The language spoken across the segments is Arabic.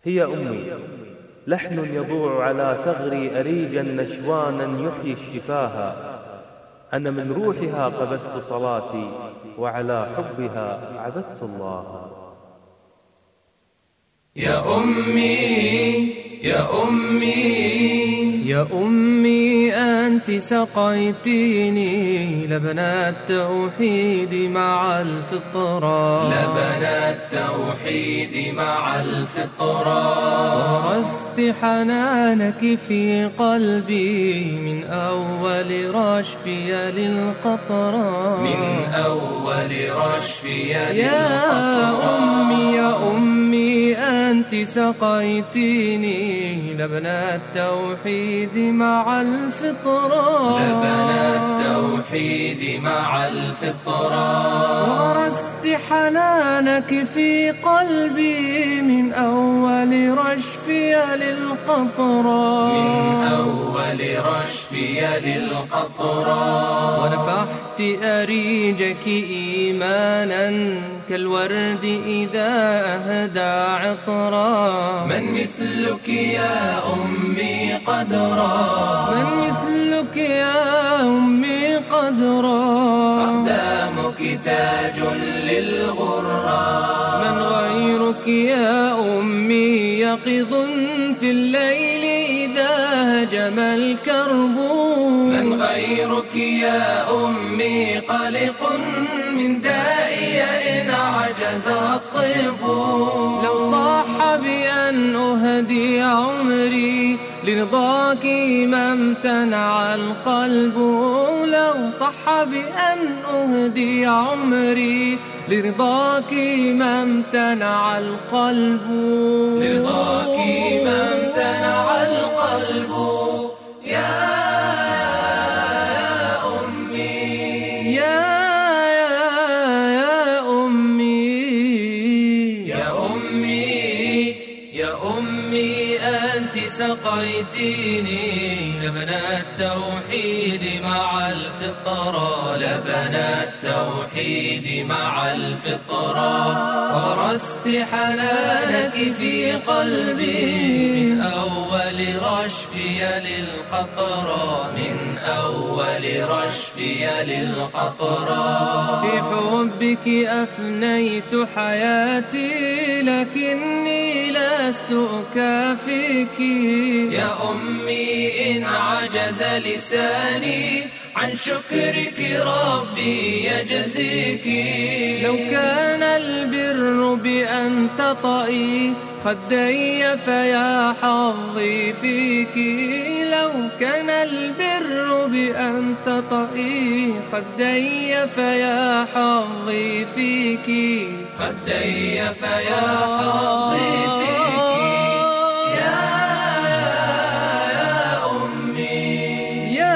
هي أمي لحن يضوع على ثغري أريجا نشوانا يحيي الشفاها. أنا من روحها قبست صلاتي وعلى حبها عبدت الله. يا أمي يا أمي يا أمي أنت سقيتيني لبن التوحيد مع الفطرة، لبن التوحيد مع الفطرة، ورست حنانك في قلبي من أول رشفي للقطرة، من أول رشفي للقطرة. يا أمي يا أمي أنت سقيتيني لبن التوحيد مع الفطرة، لبن التوحيد مع الفطرة، ورست حنانك في قلبي من أول رشفي للقطرة، من أول رشفي للقطرة، ونفحت أريجك إيمانا كالورد إذا أهدى عطرا. من مثلك يا أمي قدرا، من مثلك يا أمي قدرا، أقدامك تاج للغرى. من غيرك يا أمي يقظ في الليل إذا هجم الكرب. من غيرك يا أمي قلق من دائي إن عجز الطب. لو صح بأن أهدي عمري لرضاك ما امتنع القلب، لو صح بأن أهدي عمري لرضاك ما امتنع القلب، لرضاك ما امتنع القلب. يا أمي يا أمي يا أمي يا أمي أنت سقيتيني لبن التوحيد مع الفطرة، لبن التوحيد مع الفطرة، ورست حنانك في قلبي من أول رشفي للقطرة، من أول رشفي للقطرة. في حبك أفنيت حياتي لكني لست أكافيك. يا أمي إن عجز لساني عن شكرك ربي يجزيك. لو كان البر بأن تطئي خدي فيا حظي فيك. لو كان البر بأن تطئي خدي فيا حظي فيك. خدي فيا حظي فيك. يا أمي يا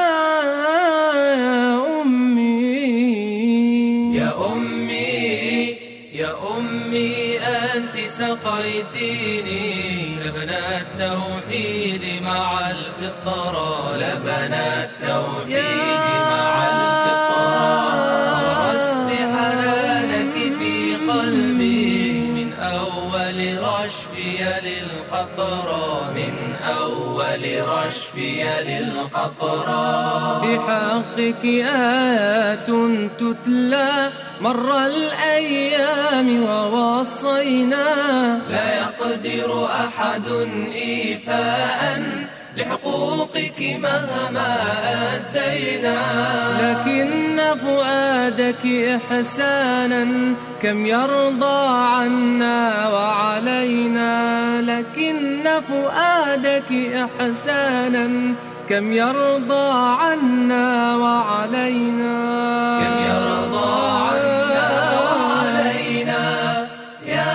أمي يا أمي يا أمي أنت سقيتيني لبن التوحيد مع الفطرة، لبن التوحيد مع الفطرة، ورست حنانك في قلبي من أول رشفي للقطرة، من أول رشفي للقطرة. بحقك آيات تتلى مر الأيام ووصينا، لا يقدر أحد إيفاء لحقوقك مهما أدينا. لكن فؤادك إحسانا كم يرضى عنا وعلينا. لكن فؤادك إحسانا كم يرضى عنا وعلينا. كم يرضى عنا وعلينا. يا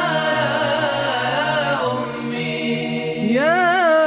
أمي يا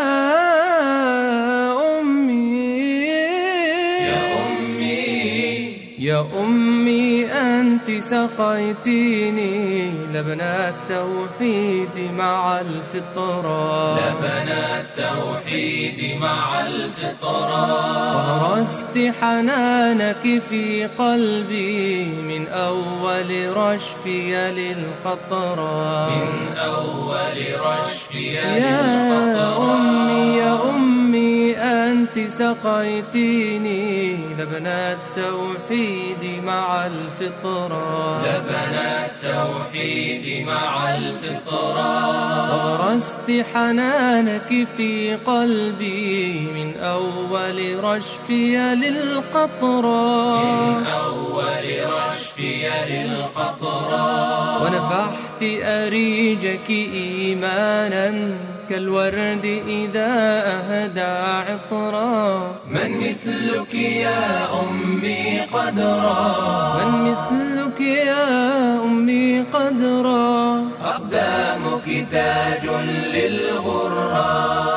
أمي يا أمي يا أمي أنت سقيتيني لبن التوحيد مع الفطرة، لبن التوحيد مع الفطرة، ورست حنانك في قلبي من أول رشفي للقطرة، من أول رشفي يا أمي يا أمي أنت سقيتيني لبن التوحيد مع الفطرة، لبن التوحيد مع الفطرة. غرست حنانك في قلبي من أول رشفي للقطرة، من أول رشفي للقطرة. ونفحت أريجك إيمانا كالورد إذا أهدى عطرا. من مثلك يا أمي قدرا، من مثلك يا أمي قدرا. أقدامك تاج للغرى.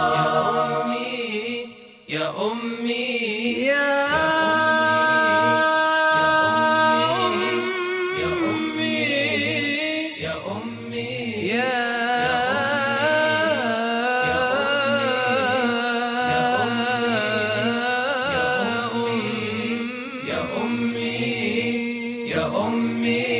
يا أمي يا أمي يا أمي يا أمي